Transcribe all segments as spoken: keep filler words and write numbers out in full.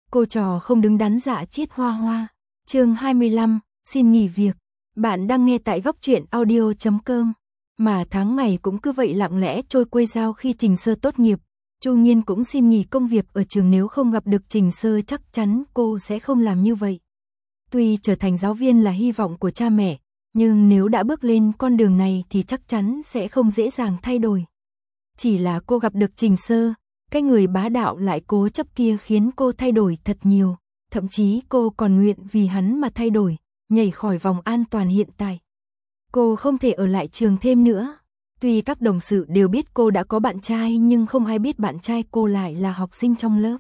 Cô trò không đứng đắn dạ chiết hoa hoa. Chương hai mươi lăm, xin nghỉ việc. Bạn đang nghe tại góc truyện audio chấm com. Mà tháng ngày cũng cứ vậy lặng lẽ trôi quay giao khi Trình Sơ tốt nghiệp. Chu Nghiên cũng xin nghỉ công việc ở trường, nếu không gặp được Trình Sơ chắc chắn cô sẽ không làm như vậy. Tuy trở thành giáo viên là hy vọng của cha mẹ, nhưng nếu đã bước lên con đường này thì chắc chắn sẽ không dễ dàng thay đổi. Chỉ là cô gặp được Trình Sơ, cái người bá đạo lại cố chấp kia khiến cô thay đổi thật nhiều, thậm chí cô còn nguyện vì hắn mà thay đổi, nhảy khỏi vòng an toàn hiện tại. Cô không thể ở lại trường thêm nữa. Tuy các đồng sự đều biết cô đã có bạn trai nhưng không ai biết bạn trai cô lại là học sinh trong lớp.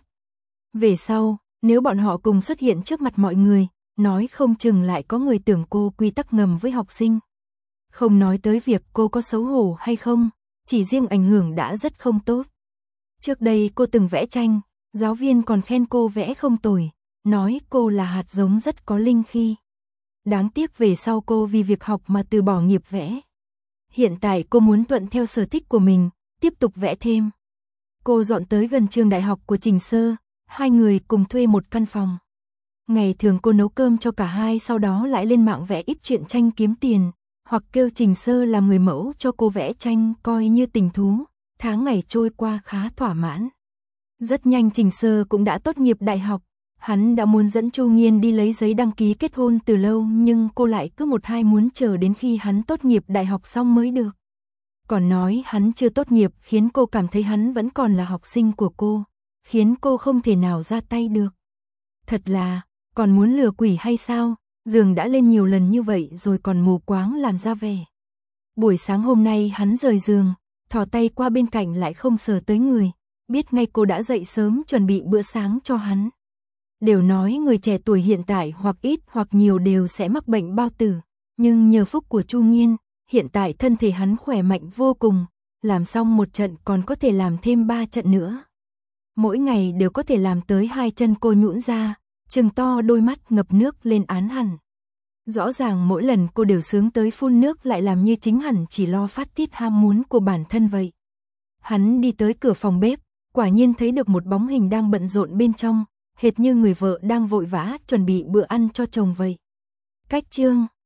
Về sau, nếu bọn họ cùng xuất hiện trước mặt mọi người, nói không chừng lại có người tưởng cô quy tắc ngầm với học sinh. Không nói tới việc cô có xấu hổ hay không, chỉ riêng ảnh hưởng đã rất không tốt. Trước đây cô từng vẽ tranh, giáo viên còn khen cô vẽ không tồi, nói cô là hạt giống rất có linh khí. Đáng tiếc về sau cô vì việc học mà từ bỏ nghiệp vẽ. Hiện tại cô muốn thuận theo sở thích của mình, tiếp tục vẽ thêm. Cô dọn tới gần trường đại học của Trình Sơ, hai người cùng thuê một căn phòng. Ngày thường cô nấu cơm cho cả hai, sau đó lại lên mạng vẽ ít truyện tranh kiếm tiền, hoặc kêu Trình Sơ làm người mẫu cho cô vẽ tranh coi như tình thú. Tháng ngày trôi qua khá thỏa mãn. Rất nhanh Trình Sơ cũng đã tốt nghiệp đại học. Hắn đã muốn dẫn Chu Nghiên đi lấy giấy đăng ký kết hôn từ lâu, nhưng cô lại cứ một hai muốn chờ đến khi hắn tốt nghiệp đại học xong mới được. Còn nói hắn chưa tốt nghiệp khiến cô cảm thấy hắn vẫn còn là học sinh của cô, khiến cô không thể nào ra tay được. Thật là, còn muốn lừa quỷ hay sao? Giường đã lên nhiều lần như vậy rồi còn mù quáng làm ra vẻ. Buổi sáng hôm nay hắn rời giường, thò tay qua bên cạnh lại không sờ tới người, biết ngay cô đã dậy sớm chuẩn bị bữa sáng cho hắn. Đều nói người trẻ tuổi hiện tại hoặc ít hoặc nhiều đều sẽ mắc bệnh bao tử, nhưng nhờ phúc của Chu Nghiên, hiện tại thân thể hắn khỏe mạnh vô cùng, làm xong một trận còn có thể làm thêm ba trận nữa. Mỗi ngày đều có thể làm tới hai chân cô nhũn ra, trừng to đôi mắt ngập nước lên án hẳn. Rõ ràng mỗi lần cô đều sướng tới phun nước, lại làm như chính hẳn chỉ lo phát tiết ham muốn của bản thân vậy. Hắn đi tới cửa phòng bếp, quả nhiên thấy được một bóng hình đang bận rộn bên trong, hệt như người vợ đang vội vã chuẩn bị bữa ăn cho chồng vậy. Cách chương,